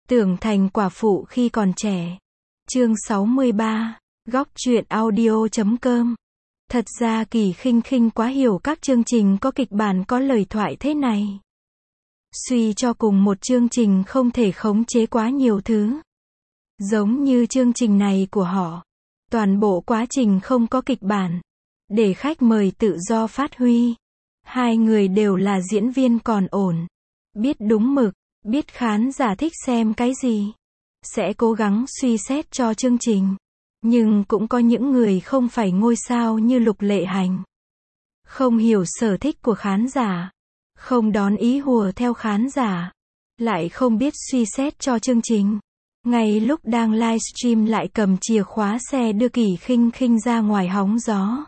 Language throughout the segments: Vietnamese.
Tưởng thành quả phụ khi còn trẻ. Chương 63. Góc truyện audio.com. Thật ra Kỳ Khinh Khinh quá hiểu các chương trình có kịch bản có lời thoại thế này. Suy cho cùng một chương trình không thể khống chế quá nhiều thứ. Giống như chương trình này của họ. Toàn bộ quá trình không có kịch bản. Để khách mời tự do phát huy. Hai người đều là diễn viên còn ổn. Biết đúng mực, biết khán giả thích xem cái gì. Sẽ cố gắng suy xét cho chương trình. Nhưng cũng có những người không phải ngôi sao như Lục Lệ Hành. Không hiểu sở thích của khán giả. Không đón ý hùa theo khán giả. Lại không biết suy xét cho chương trình. Ngay lúc đang livestream lại cầm chìa khóa xe đưa Kỳ Khinh Khinh ra ngoài hóng gió.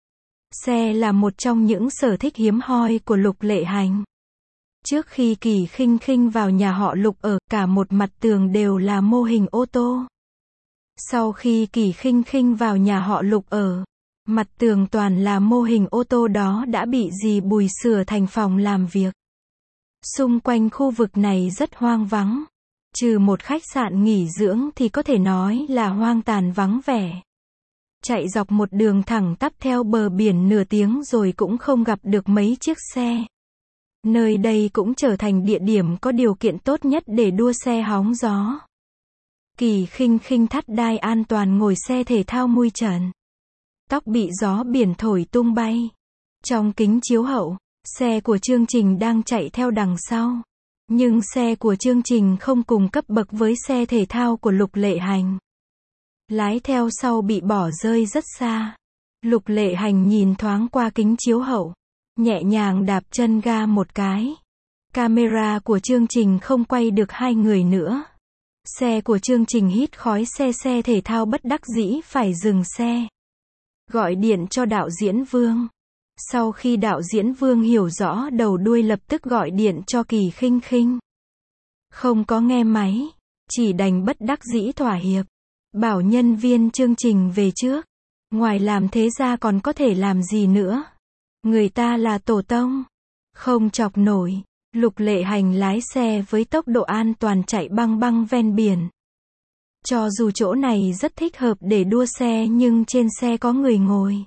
Xe là một trong những sở thích hiếm hoi của Lục Lệ Hành. Trước khi Kỳ Khinh Khinh vào nhà họ Lục ở, cả một mặt tường đều là mô hình ô tô. Sau khi Kỳ Khinh Khinh vào nhà họ Lục ở, mặt tường toàn là mô hình ô tô đó đã bị dì Bùi sửa thành phòng làm việc. Xung quanh khu vực này rất hoang vắng. Trừ một khách sạn nghỉ dưỡng thì có thể nói là hoang tàn vắng vẻ. Chạy dọc một đường thẳng tắp theo bờ biển nửa tiếng rồi cũng không gặp được mấy chiếc xe. Nơi đây cũng trở thành địa điểm có điều kiện tốt nhất để đua xe hóng gió. Kỳ Khinh Khinh thắt đai an toàn ngồi xe thể thao mui trần. Tóc bị gió biển thổi tung bay. Trong kính chiếu hậu, xe của chương trình đang chạy theo đằng sau. Nhưng xe của chương trình không cùng cấp bậc với xe thể thao của Lục Lệ Hành. Lái theo sau bị bỏ rơi rất xa. Lục Lệ Hành nhìn thoáng qua kính chiếu hậu. Nhẹ nhàng đạp chân ga một cái. Camera của chương trình không quay được hai người nữa. Xe của chương trình hít khói xe thể thao bất đắc dĩ phải dừng xe. Gọi điện cho đạo diễn Vương. Sau khi đạo diễn Vương hiểu rõ đầu đuôi lập tức gọi điện cho Kỳ Khinh Khinh. Không có nghe máy. Chỉ đành bất đắc dĩ thỏa hiệp. Bảo nhân viên chương trình về trước. Ngoài làm thế ra còn có thể làm gì nữa. Người ta là tổ tông. Không chọc nổi. Lục Lệ Hành lái xe với tốc độ an toàn chạy băng băng ven biển. Cho dù chỗ này rất thích hợp để đua xe nhưng trên xe có người ngồi.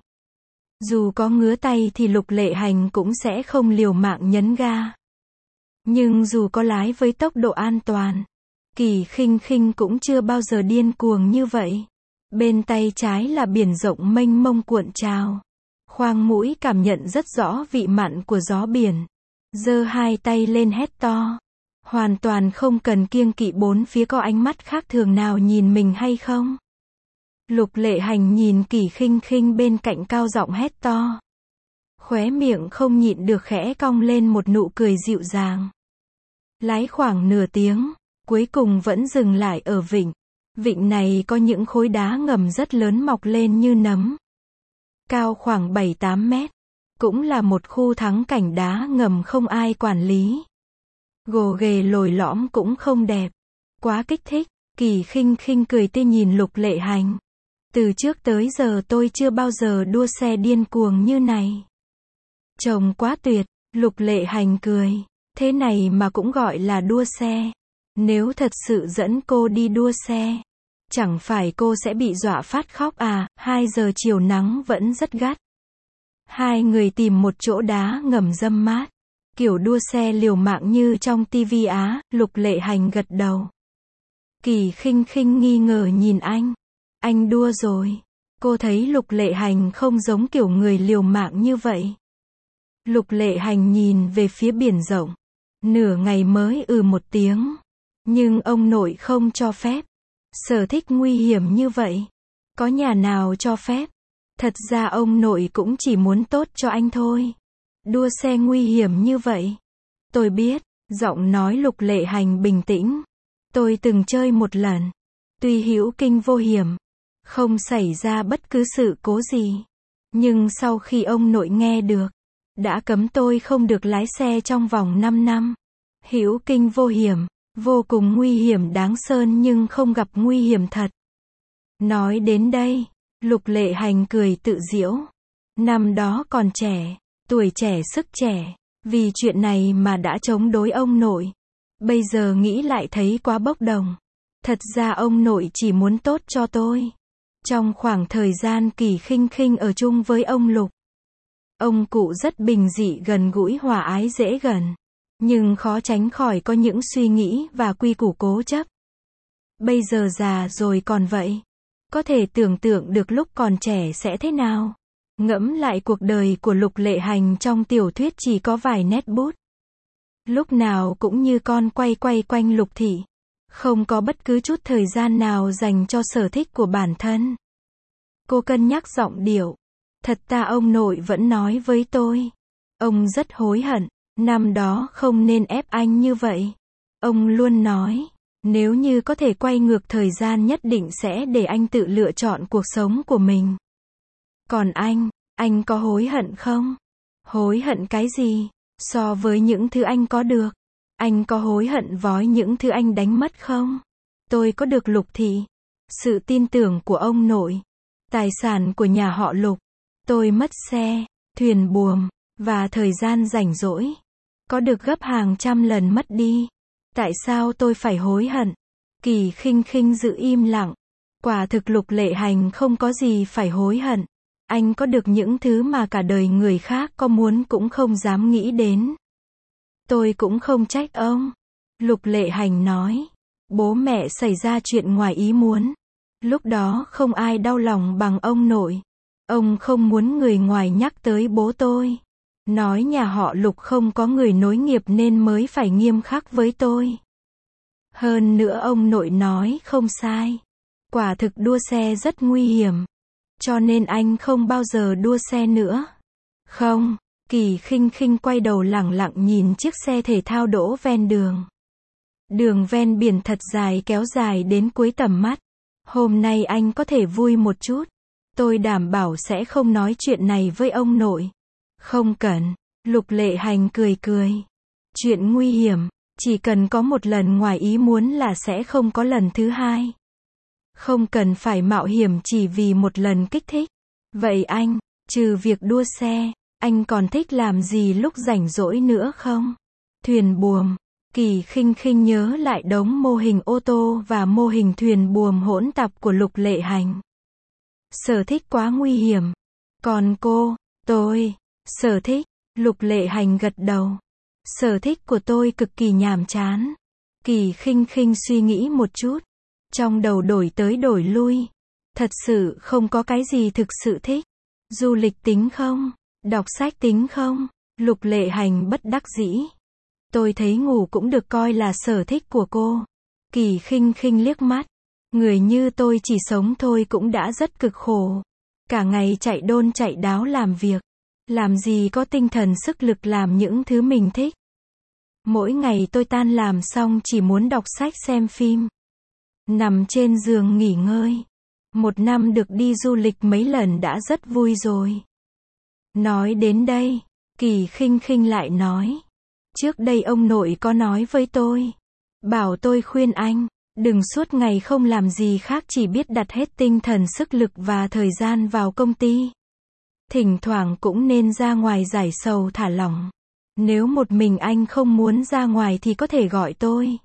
Dù có ngứa tay thì Lục Lệ Hành cũng sẽ không liều mạng nhấn ga. Nhưng dù có lái với tốc độ an toàn, Kỳ Khinh Khinh cũng chưa bao giờ điên cuồng như vậy. Bên tay trái là biển rộng mênh mông cuộn trào. Khoang mũi cảm nhận rất rõ vị mặn của gió biển. Giơ hai tay lên hét to. Hoàn toàn không cần kiêng kỵ bốn phía có ánh mắt khác thường nào nhìn mình hay không. Lục Lệ Hành nhìn Kỳ Khinh Khinh bên cạnh cao giọng hét to. Khóe miệng không nhịn được khẽ cong lên một nụ cười dịu dàng. Lái khoảng nửa tiếng, cuối cùng vẫn dừng lại ở vịnh. Vịnh này có những khối đá ngầm rất lớn mọc lên như nấm. Cao khoảng 7-8 mét. Cũng là một khu thắng cảnh đá ngầm không ai quản lý. Gồ ghề lồi lõm cũng không đẹp. Quá kích thích. Kỳ Khinh Khinh cười tươi nhìn Lục Lệ Hành. Từ trước tới giờ tôi chưa bao giờ đua xe điên cuồng như này. Chồng quá tuyệt. Lục Lệ Hành cười. Thế này mà cũng gọi là đua xe. Nếu thật sự dẫn cô đi đua xe, chẳng phải cô sẽ bị dọa phát khóc à? 2 giờ chiều nắng vẫn rất gắt. Hai người tìm một chỗ đá ngầm râm mát. Kiểu đua xe liều mạng như trong TV Á. Lục Lệ Hành gật đầu. Kỳ Khinh Khinh nghi ngờ nhìn anh. Anh đua rồi. Cô thấy Lục Lệ Hành không giống kiểu người liều mạng như vậy. Lục Lệ Hành nhìn về phía biển rộng. Nửa ngày mới một tiếng. Nhưng ông nội không cho phép. Sở thích nguy hiểm như vậy. Có nhà nào cho phép. Thật ra ông nội cũng chỉ muốn tốt cho anh thôi. Đua xe nguy hiểm như vậy. Tôi biết. Giọng nói Lục Lệ Hành bình tĩnh. Tôi từng chơi một lần. Tuy hữu kinh vô hiểm. Không xảy ra bất cứ sự cố gì. Nhưng sau khi ông nội nghe được. Đã cấm tôi không được lái xe trong vòng 5 năm. Hữu kinh vô hiểm. Vô cùng nguy hiểm đáng sơn nhưng không gặp nguy hiểm thật. Nói đến đây. Lục Lệ Hành cười tự giễu. Năm đó còn trẻ. Tuổi trẻ sức trẻ. Vì chuyện này mà đã chống đối ông nội. Bây giờ nghĩ lại thấy quá bốc đồng. Thật ra ông nội chỉ muốn tốt cho tôi. Trong khoảng thời gian Kỳ Khinh Khinh ở chung với ông Lục, ông cụ rất bình dị, gần gũi, hòa ái, dễ gần. Nhưng khó tránh khỏi có những suy nghĩ và quy củ cố chấp. Bây giờ già rồi còn vậy. Có thể tưởng tượng được lúc còn trẻ sẽ thế nào. Ngẫm lại cuộc đời của Lục Lệ Hành trong tiểu thuyết chỉ có vài nét bút. Lúc nào cũng như con quay quanh Lục thị. Không có bất cứ chút thời gian nào dành cho sở thích của bản thân. Cô cân nhắc giọng điệu. Thật ta ông nội vẫn nói với tôi. Ông rất hối hận. Năm đó không nên ép anh như vậy. Ông luôn nói. Nếu như có thể quay ngược thời gian nhất định sẽ để anh tự lựa chọn cuộc sống của mình. Còn anh có hối hận không? Hối hận cái gì? So với những thứ anh có được, anh có hối hận với những thứ anh đánh mất không? Tôi có được Lục thị, sự tin tưởng của ông nội, tài sản của nhà họ Lục. Tôi mất xe, thuyền buồm, và thời gian rảnh rỗi. Có được gấp hàng trăm lần mất đi. Tại sao tôi phải hối hận? Kỳ Khinh Khinh giữ im lặng. Quả thực Lục Lệ Hành không có gì phải hối hận. Anh có được những thứ mà cả đời người khác có muốn cũng không dám nghĩ đến. Tôi cũng không trách ông. Lục Lệ Hành nói. Bố mẹ xảy ra chuyện ngoài ý muốn. Lúc đó không ai đau lòng bằng ông nội. Ông không muốn người ngoài nhắc tới bố tôi. Nói nhà họ Lục không có người nối nghiệp nên mới phải nghiêm khắc với tôi. Hơn nữa ông nội nói không sai. Quả thực đua xe rất nguy hiểm. Cho nên anh không bao giờ đua xe nữa. Không, Kỳ Khinh Khinh quay đầu lẳng lặng nhìn chiếc xe thể thao đỗ ven đường. Đường ven biển thật dài kéo dài đến cuối tầm mắt. Hôm nay anh có thể vui một chút. Tôi đảm bảo sẽ không nói chuyện này với ông nội. Không cần, Lục Lệ Hành cười cười. Chuyện nguy hiểm, chỉ cần có một lần ngoài ý muốn là sẽ không có lần thứ hai. Không cần phải mạo hiểm chỉ vì một lần kích thích. Vậy anh, trừ việc đua xe, anh còn thích làm gì lúc rảnh rỗi nữa không? Thuyền buồm. Kỳ Khinh Khinh nhớ lại đống mô hình ô tô và mô hình thuyền buồm hỗn tạp của Lục Lệ Hành. Sở thích quá nguy hiểm. Còn cô, tôi, sở thích, Lục Lệ Hành gật đầu. Sở thích của tôi cực kỳ nhàm chán. Kỳ Khinh Khinh suy nghĩ một chút. Trong đầu đổi tới đổi lui. Thật sự không có cái gì thực sự thích. Du lịch tính không? Đọc sách tính không? Lục Lệ Hành bất đắc dĩ. Tôi thấy ngủ cũng được coi là sở thích của cô. Kỳ Khinh Khinh liếc mắt. Người như tôi chỉ sống thôi cũng đã rất cực khổ. Cả ngày chạy đôn chạy đáo làm việc. Làm gì có tinh thần sức lực làm những thứ mình thích. Mỗi ngày tôi tan làm xong chỉ muốn đọc sách xem phim. Nằm trên giường nghỉ ngơi. Một năm được đi du lịch mấy lần đã rất vui rồi. Nói đến đây, Kỳ Khinh Khinh lại nói. Trước đây ông nội có nói với tôi. Bảo tôi khuyên anh, đừng suốt ngày không làm gì khác chỉ biết đặt hết tinh thần sức lực và thời gian vào công ty. Thỉnh thoảng cũng nên ra ngoài giải sầu thả lỏng. Nếu một mình anh không muốn ra ngoài thì có thể gọi tôi.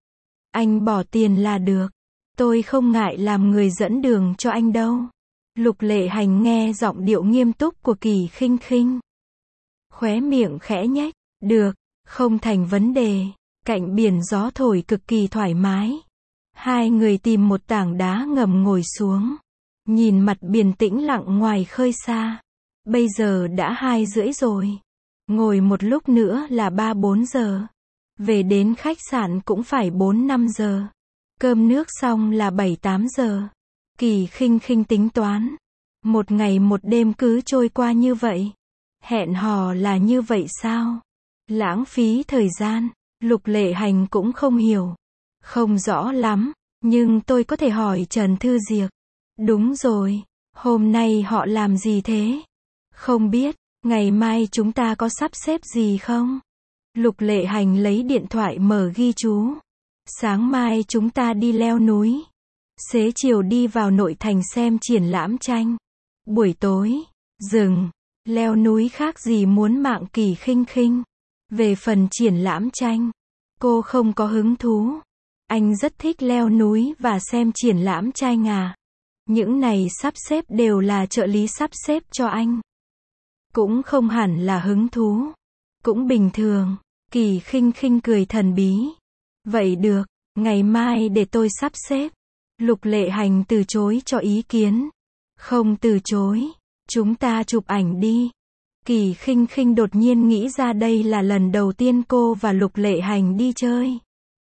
Anh bỏ tiền là được. Tôi không ngại làm người dẫn đường cho anh đâu. Lục Lệ Hành nghe giọng điệu nghiêm túc của Kỳ Khinh Khinh. Khóe miệng khẽ nhếch. Được, không thành vấn đề. Cạnh biển gió thổi cực kỳ thoải mái. Hai người tìm một tảng đá ngầm ngồi xuống. Nhìn mặt biển tĩnh lặng ngoài khơi xa. Bây giờ đã 2:30 rồi. Ngồi một lúc nữa là 3-4 giờ. Về đến khách sạn cũng phải 4-5 giờ. Cơm nước xong là 7-8 giờ. Kỳ Khinh Khinh tính toán. Một ngày một đêm cứ trôi qua như vậy. Hẹn hò là như vậy sao? Lãng phí thời gian. Lục Lệ Hành cũng không hiểu. Không rõ lắm. Nhưng tôi có thể hỏi Trần Thư Diệc. Đúng rồi. Hôm nay họ làm gì thế? Không biết. Ngày mai chúng ta có sắp xếp gì không? Lục Lệ Hành lấy điện thoại mở ghi chú. Sáng mai chúng ta đi leo núi. Xế chiều đi vào nội thành xem triển lãm tranh. Buổi tối, rừng, leo núi khác gì muốn mạng Kỳ Khinh Khinh. Về phần triển lãm tranh, Cô không có hứng thú. Anh rất thích leo núi và xem triển lãm trai ngà. Những này sắp xếp đều là trợ lý sắp xếp cho anh. Cũng không hẳn là hứng thú. Cũng bình thường. Kỳ Khinh Khinh cười thần bí. Vậy được, ngày mai để tôi sắp xếp. Lục Lệ Hành từ chối cho ý kiến. Không từ chối. Chúng ta chụp ảnh đi. Kỳ Khinh Khinh đột nhiên nghĩ ra đây là lần đầu tiên cô và Lục Lệ Hành đi chơi.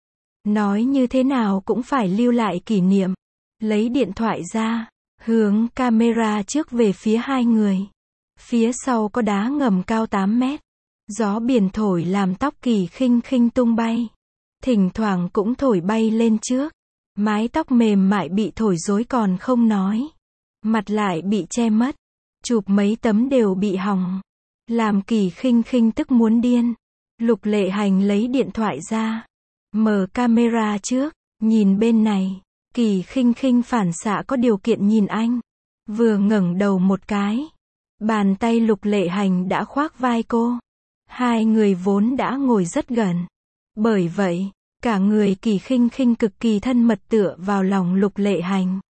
Nói như thế nào cũng phải lưu lại kỷ niệm. Lấy điện thoại ra, hướng camera trước về phía hai người. Phía sau có đá ngầm cao 8 mét. Gió biển thổi làm tóc Kỳ Khinh Khinh tung bay. Thỉnh thoảng cũng thổi bay lên trước. Mái tóc mềm mại bị thổi rối còn không nói. Mặt lại bị che mất. Chụp mấy tấm đều bị hỏng. Làm Kỳ Khinh Khinh tức muốn điên. Lục Lệ Hành lấy điện thoại ra. Mở camera trước. Nhìn bên này. Kỳ Khinh Khinh phản xạ có điều kiện nhìn anh. Vừa ngẩng đầu một cái. Bàn tay Lục Lệ Hành đã khoác vai cô. Hai người vốn đã ngồi rất gần. Bởi vậy, cả người Kỳ Khinh Khinh cực kỳ thân mật tựa vào lòng Lục Lệ Hành.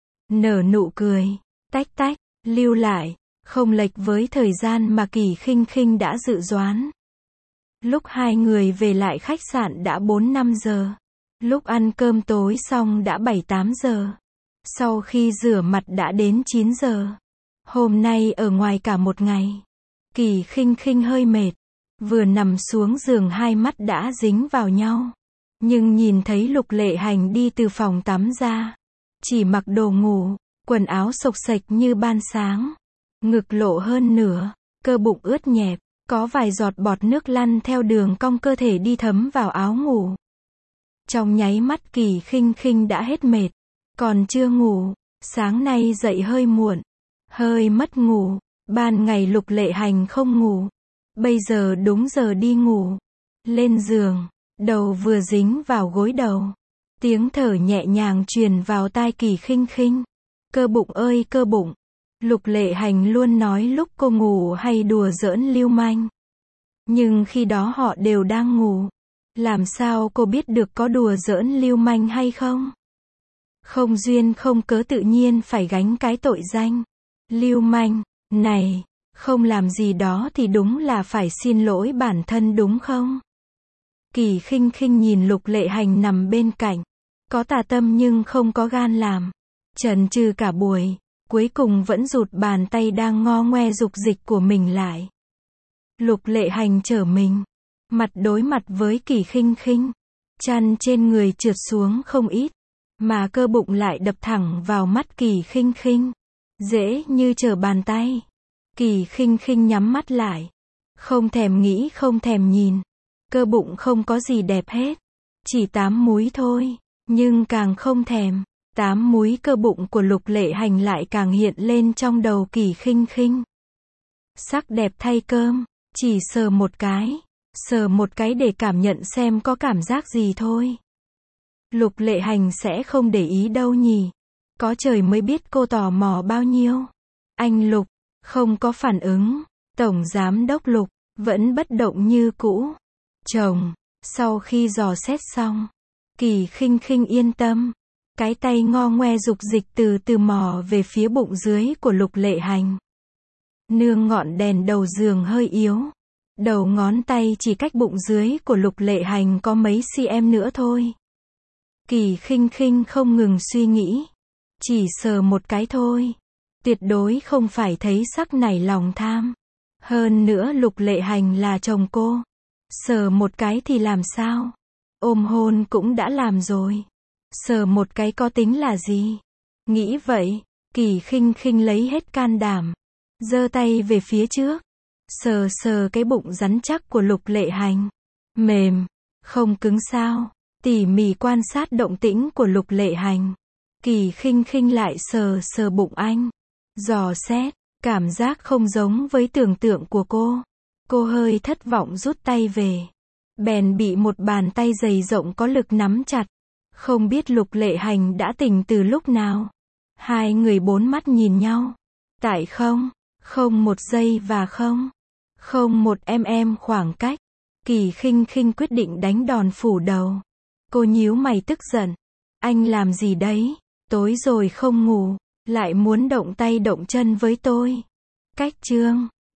Nở nụ cười. Tách tách. Lưu lại. Không lệch với thời gian mà Kỳ Khinh Khinh đã dự đoán. Lúc hai người về lại khách sạn đã 4-5 giờ. Lúc ăn cơm tối xong đã 7-8 giờ. Sau khi rửa mặt đã đến 9 giờ. Hôm nay ở ngoài cả một ngày. Kỳ Khinh Khinh hơi mệt. Vừa nằm xuống giường hai mắt đã dính vào nhau. Nhưng nhìn thấy Lục Lệ Hành đi từ phòng tắm ra. Chỉ mặc đồ ngủ, quần áo xộc xệch như ban sáng. Ngực lộ hơn nửa, cơ bụng ướt nhẹp, có vài giọt bọt nước lăn theo đường cong cơ thể đi thấm vào áo ngủ. Trong nháy mắt Kỳ Khinh Khinh đã hết mệt, còn chưa ngủ, sáng nay dậy hơi muộn, hơi mất ngủ, ban ngày Lục Lệ Hành không ngủ, bây giờ đúng giờ đi ngủ. Lên giường, đầu vừa dính vào gối đầu, tiếng thở nhẹ nhàng truyền vào tai Kỳ Khinh Khinh. Cơ bụng ơi cơ bụng. Lục Lệ Hành luôn nói lúc cô ngủ hay đùa giỡn lưu manh. Nhưng khi đó họ đều đang ngủ. Làm sao cô biết được có đùa giỡn lưu manh hay không? Không duyên không cớ tự nhiên phải gánh cái tội danh. Lưu manh, này, không làm gì đó thì đúng là phải xin lỗi bản thân đúng không? Kỳ Khinh Khinh nhìn Lục Lệ Hành nằm bên cạnh. Có tà tâm nhưng không có gan làm. Chần chừ cả buổi. Cuối cùng vẫn rụt bàn tay đang ngo ngoe dục dịch của mình lại. Lục Lệ Hành trở mình. Mặt đối mặt với Kỳ Khinh Khinh. Chăn trên người trượt xuống không ít. Mà cơ bụng lại đập thẳng vào mắt Kỳ Khinh Khinh. Dễ như trở bàn tay. Kỳ Khinh Khinh nhắm mắt lại. Không thèm nghĩ không thèm nhìn. Cơ bụng không có gì đẹp hết. Chỉ 8 múi thôi. Nhưng càng không thèm. 8 múi cơ bụng của Lục Lệ Hành lại càng hiện lên trong đầu Kỳ Khinh Khinh. Sắc đẹp thay cơm. Chỉ sờ một cái. Sờ một cái để cảm nhận xem có cảm giác gì thôi. Lục Lệ Hành sẽ không để ý đâu nhỉ. Có trời mới biết cô tò mò bao nhiêu. Anh Lục. Không có phản ứng. Tổng giám đốc Lục. Vẫn bất động như cũ. Chồng. Sau khi dò xét xong. Kỳ Khinh Khinh yên tâm. Cái tay ngo ngoe dục dịch từ từ mò về phía bụng dưới của Lục Lệ Hành. Nương ngọn đèn đầu giường hơi yếu. Đầu ngón tay chỉ cách bụng dưới của Lục Lệ Hành có mấy cm nữa thôi. Kỳ Khinh Khinh không ngừng suy nghĩ. Chỉ sờ một cái thôi. Tuyệt đối không phải thấy sắc nảy lòng tham. Hơn nữa Lục Lệ Hành là chồng cô. Sờ một cái thì làm sao? Ôm hôn cũng đã làm rồi. Sờ một cái có tính là gì? Nghĩ vậy, Kỳ Khinh Khinh lấy hết can đảm. Giơ tay về phía trước. Sờ sờ cái bụng rắn chắc của Lục Lệ Hành. Mềm, không cứng sao. Tỉ mỉ quan sát động tĩnh của Lục Lệ Hành. Kỳ Khinh Khinh lại sờ sờ bụng anh. Dò xét, cảm giác không giống với tưởng tượng của cô. Cô hơi thất vọng rút tay về. Bèn bị một bàn tay dày rộng có lực nắm chặt. Không biết Lục Lệ Hành đã tỉnh từ lúc nào. Hai người bốn mắt nhìn nhau. Tại không một giây và không một khoảng cách. Kỳ Khinh Khinh quyết định đánh đòn phủ đầu. Cô nhíu mày tức giận. Anh làm gì đấy? Tối rồi không ngủ, lại muốn động tay động chân với tôi. Cách chương